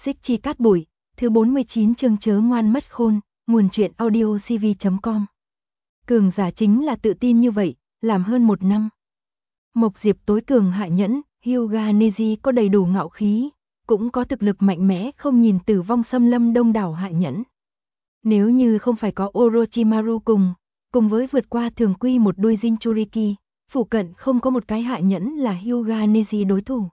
Xích Chi Cát Bụi, thứ 49 chương chớ ngoan mất khôn, nguồn truyện audio cv.com. Cường giả chính là tự tin như vậy, làm hơn 1 năm. Mộc Diệp tối cường hạ nhẫn, Hyuga Neji có đầy đủ ngạo khí, cũng có thực lực mạnh mẽ không nhìn Tử Vong xâm lâm đông đảo hạ nhẫn. Nếu như không phải có Orochimaru cùng với vượt qua thường quy một đuôi Jinchuriki, phủ cận không có một cái hạ nhẫn là Hyuga Neji đối thủ.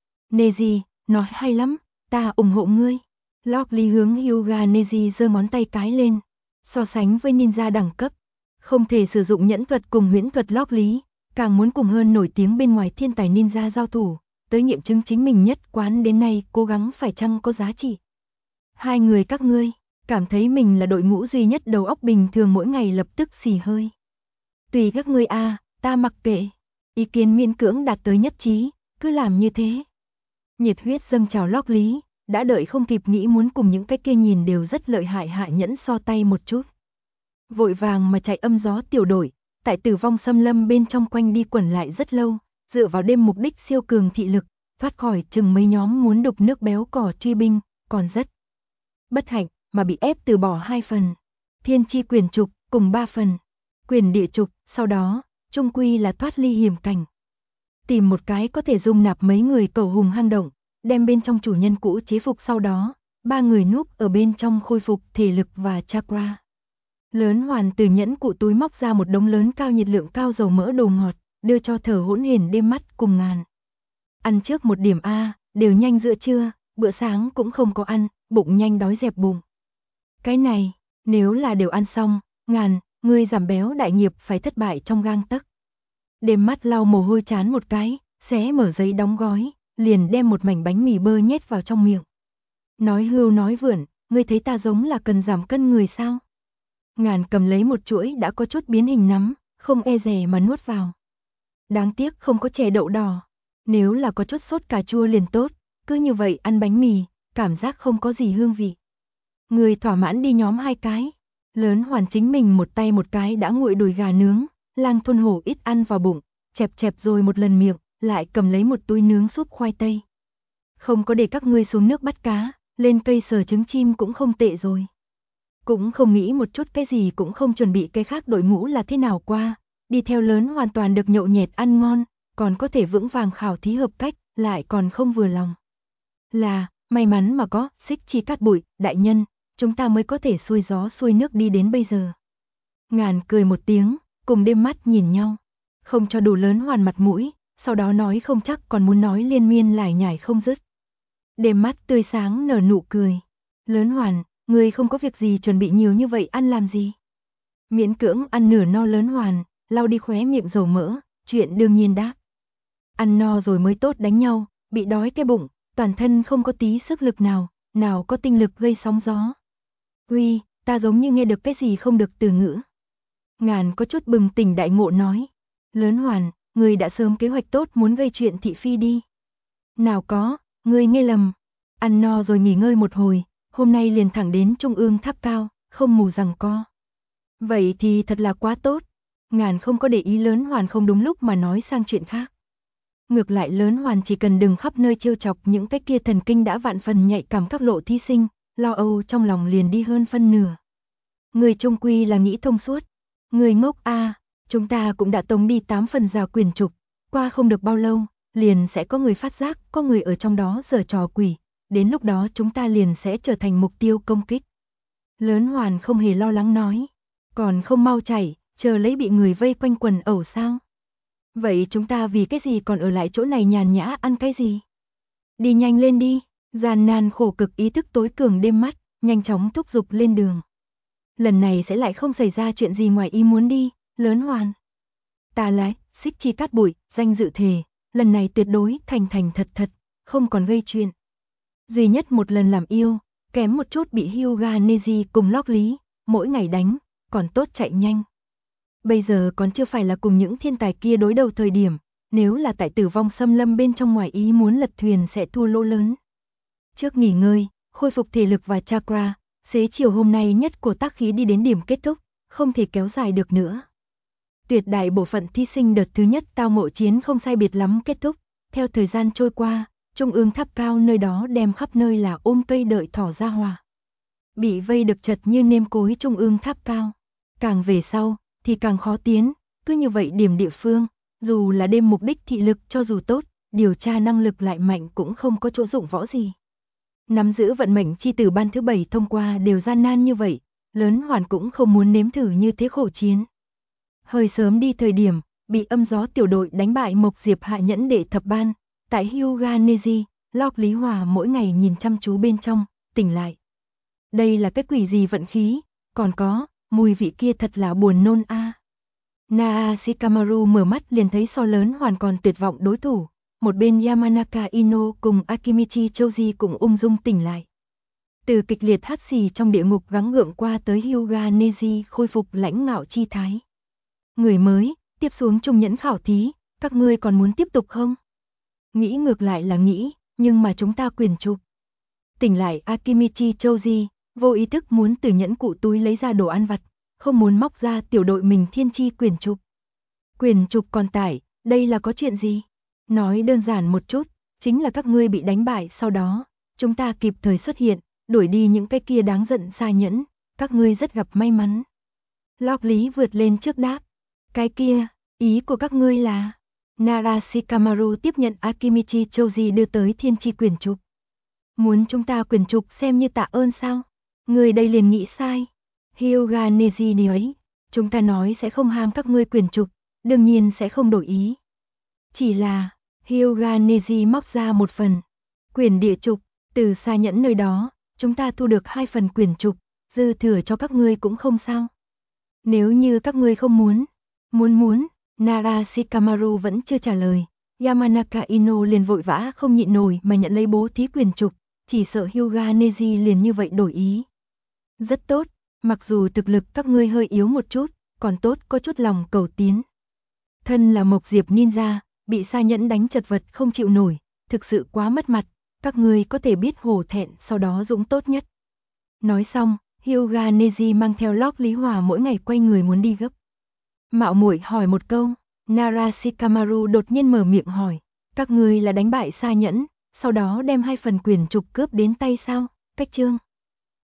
Neji, nói hay lắm, ta ủng hộ ngươi. Lockley hướng Hyuga Neji giơ ngón tay cái lên. So sánh với ninja đẳng cấp, không thể sử dụng nhẫn thuật cùng huyễn thuật Lockley, càng muốn cùng hơn nổi tiếng bên ngoài thiên tài ninja giao thủ, tới nghiệm chứng chính mình nhất quán đến nay cố gắng phải chăng có giá trị. Hai người các ngươi, cảm thấy mình là đội ngũ duy nhất đầu óc bình thường mỗi ngày lập tức xì hơi. Tùy các ngươi ta mặc kệ. Ý kiến miễn cưỡng đạt tới nhất trí, cứ làm như thế. Nhiệt huyết dâng trào Lockley, đã đợi không kịp nghĩ muốn cùng những cái kia nhìn đều rất lợi hại hạ nhẫn so tay một chút. Vội vàng mà chạy âm gió tiểu đội, tại Tử Vong xâm lâm bên trong quanh đi quẩn lại rất lâu, dựa vào đêm mục đích siêu cường thị lực, thoát khỏi chừng mấy nhóm muốn đục nước béo cò truy binh, còn rất bất hạnh mà bị ép từ bỏ 2 phần. Thiên chi quyền trục cùng 3 phần. Quyền địa trục, sau đó, trung quy là thoát ly hiểm cảnh. Tìm một cái có thể dung nạp mấy người cầu hùng hang động, đem bên trong chủ nhân cũ chế phục, sau đó, 3 người núp ở bên trong khôi phục thể lực và chakra. Lớn Hoàn từ nhẫn cụ túi móc ra một đống lớn cao nhiệt lượng cao dầu mỡ đồ ngọt, đưa cho Thở Hỗn Hển đêm mắt cùng Ngàn. Ăn trước một điểm đều nhanh giữa trưa, bữa sáng cũng không có ăn, bụng nhanh đói dẹp bụng. Cái này, nếu là đều ăn xong, Ngàn, ngươi giảm béo đại nghiệp phải thất bại trong gang tấc. Đêm mắt lau mồ hôi chán một cái, xé mở giấy đóng gói, liền đem một mảnh bánh mì bơ nhét vào trong miệng. Nói hưu nói vượn, ngươi thấy ta giống là cần giảm cân người sao? Ngàn cầm lấy một chuỗi đã có chút biến hình nắm, không e dè mà nuốt vào. Đáng tiếc không có chè đậu đỏ, nếu là có chút sốt cà chua liền tốt, cứ như vậy ăn bánh mì, cảm giác không có gì hương vị. Người thỏa mãn đi nhóm 2 cái, Lớn Hoàn chính mình một tay một cái đã nguội đùi gà nướng, Lang Thôn Hổ ít ăn vào bụng, chẹp rồi một lần miệng, lại cầm lấy một túi nướng súp khoai tây. Không có để các ngươi xuống nước bắt cá, lên cây sờ trứng chim cũng không tệ rồi. Cũng không nghĩ một chút cái gì, cũng không chuẩn bị cái khác đội ngũ là thế nào qua, đi theo Lớn hoàn toàn được nhậu nhẹt ăn ngon, còn có thể vững vàng khảo thí hợp cách, lại còn không vừa lòng. Là, may mắn mà có Xích Chi Cát Bụi, đại nhân, chúng ta mới có thể xuôi gió xuôi nước đi đến bây giờ. Ngàn cười một tiếng, cùng đêm mắt nhìn nhau, không cho đủ Lớn Hoàn mặt mũi, sau đó nói không chắc còn muốn nói liên miên lải nhải không dứt. Đêm mắt tươi sáng nở nụ cười. Lớn Hoàn, ngươi không có việc gì chuẩn bị nhiều như vậy ăn làm gì? Miễn cưỡng ăn nửa no Lớn Hoàn, lau đi khóe miệng dầu mỡ, chuyện đương nhiên đáp. Ăn no rồi mới tốt đánh nhau, bị đói cái bụng, toàn thân không có tí sức lực nào có tinh lực gây sóng gió. Uy, ta giống như nghe được cái gì không được từ ngữ. Ngàn có chút bừng tỉnh đại ngộ nói. Lớn Hoàn, ngươi đã sớm kế hoạch tốt muốn gây chuyện thị phi đi. Nào có, ngươi nghe lầm. Ăn no rồi nghỉ ngơi một hồi, hôm nay liền thẳng đến Trung ương tháp cao, không mù giằng co. Vậy thì thật là quá tốt. Ngàn không có để ý Lớn Hoàn không đúng lúc mà nói sang chuyện khác. Ngược lại Lớn Hoàn chỉ cần đừng khắp nơi trêu chọc những cái kia thần kinh đã vạn phần nhạy cảm các lộ thí sinh, lo âu trong lòng liền đi hơn phân nửa. Người trung quy là nghĩ thông suốt. Người ngốc chúng ta cũng đã tống đi 8 phần rào quyền trục, qua không được bao lâu, liền sẽ có người phát giác, có người ở trong đó giở trò quỷ, đến lúc đó chúng ta liền sẽ trở thành mục tiêu công kích. Lớn Hoàn không hề lo lắng nói, còn không mau chạy, chờ lấy bị người vây quanh quần ẩu sao? Vậy chúng ta vì cái gì còn ở lại chỗ này nhàn nhã ăn cái gì? Đi nhanh lên đi, gian nan khổ cực ý thức tối cường đêm mắt, nhanh chóng thúc giục lên đường. Lần này sẽ lại không xảy ra chuyện gì ngoài ý muốn đi, Lớn Hoàn. Ta lái, Xích Chi Cát Bụi, danh dự thề, lần này tuyệt đối thành thật, không còn gây chuyện. Duy nhất một lần làm yêu, kém một chút bị Hyuga Neji cùng Lockley, mỗi ngày đánh, còn tốt chạy nhanh. Bây giờ còn chưa phải là cùng những thiên tài kia đối đầu thời điểm, nếu là tại Tử Vong xâm lâm bên trong ngoài ý muốn lật thuyền sẽ thua lỗ lớn. Trước nghỉ ngơi, khôi phục thể lực và chakra, xế chiều hôm nay nhất của tác khí đi đến điểm kết thúc, không thể kéo dài được nữa. Tuyệt đại bộ phận thí sinh đợt thứ nhất tao ngộ chiến không sai biệt lắm kết thúc, theo thời gian trôi qua, Trung ương tháp cao nơi đó đem khắp nơi là ôm cây đợi thỏ ra hòa. Bị vây được chật như nêm cối trung ương tháp cao. Càng về sau, thì càng khó tiến, cứ như vậy điểm địa phương, dù là đêm mục đích thị lực cho dù tốt, điều tra năng lực lại mạnh cũng không có chỗ dụng võ gì. Nắm giữ vận mệnh chi tử ban thứ 7 thông qua đều gian nan như vậy, Lớn Hoàn cũng không muốn nếm thử như thế khổ chiến. Hơi sớm đi thời điểm, bị âm gió tiểu đội đánh bại Mộc Diệp hạ nhẫn đệ thập ban, tại Hyuga Neji, Lộc Lý Hòa mỗi ngày nhìn chăm chú bên trong, tỉnh lại. Đây là cái quỷ gì vận khí, còn có, mùi vị kia thật là buồn nôn a. Naa Shikamaru mở mắt liền thấy so Lớn Hoàn còn tuyệt vọng đối thủ, một bên Yamanaka Ino cùng Akimichi Choji cũng ung dung tỉnh lại. Từ kịch liệt hắt xì trong địa ngục gắng gượng qua tới Hyuga Neji khôi phục lãnh ngạo chi thái. Người mới, tiếp xuống trung nhẫn khảo thí, các ngươi còn muốn tiếp tục không? Nghĩ ngược lại là nghĩ, nhưng mà chúng ta quyền trục. Tỉnh lại Akimichi Choji, vô ý thức muốn từ nhẫn cụ túi lấy ra đồ ăn vặt, không muốn móc ra tiểu đội mình thiên chi quyền trục. Quyền trục còn tải, đây là có chuyện gì? Nói đơn giản một chút, chính là các ngươi bị đánh bại sau đó, chúng ta kịp thời xuất hiện, đuổi đi những cái kia đáng giận xa nhẫn, các ngươi rất gặp may mắn. Lộc Lý vượt lên trước đáp, cái kia, ý của các ngươi là... Nara Shikamaru tiếp nhận Akimichi Choji đưa tới thiên chi quyền trục. Muốn chúng ta quyền trục xem như tạ ơn sao? Người đây liền nghĩ sai. Hyuga Neji ấy, chúng ta nói sẽ không ham các ngươi quyền trục, đương nhiên sẽ không đổi ý. Chỉ là, Hyuga Neji móc ra một phần. Quyền địa trục, từ xa nhẫn nơi đó, chúng ta thu được 2 phần quyền trục, dư thừa cho các ngươi cũng không sao. Nếu như các ngươi không muốn, Nara Shikamaru vẫn chưa trả lời, Yamanaka Ino liền vội vã không nhịn nổi mà nhận lấy bố thí quyền trục, chỉ sợ Hyuga Neji liền như vậy đổi ý. Rất tốt, mặc dù thực lực các ngươi hơi yếu một chút, còn tốt có chút lòng cầu tiến. Thân là Mộc Diệp Ninja, bị sa nhẫn đánh chật vật không chịu nổi, thực sự quá mất mặt, các ngươi có thể biết hổ thẹn sau đó dũng tốt nhất. Nói xong, Hyuga Neji mang theo Lộc Lý Hòa mỗi ngày quay người muốn đi gấp. Mạo muội hỏi một câu, Nara Shikamaru đột nhiên mở miệng hỏi, các ngươi là đánh bại sa nhẫn, sau đó đem 2 phần quyền trục cướp đến tay sao? Cách chương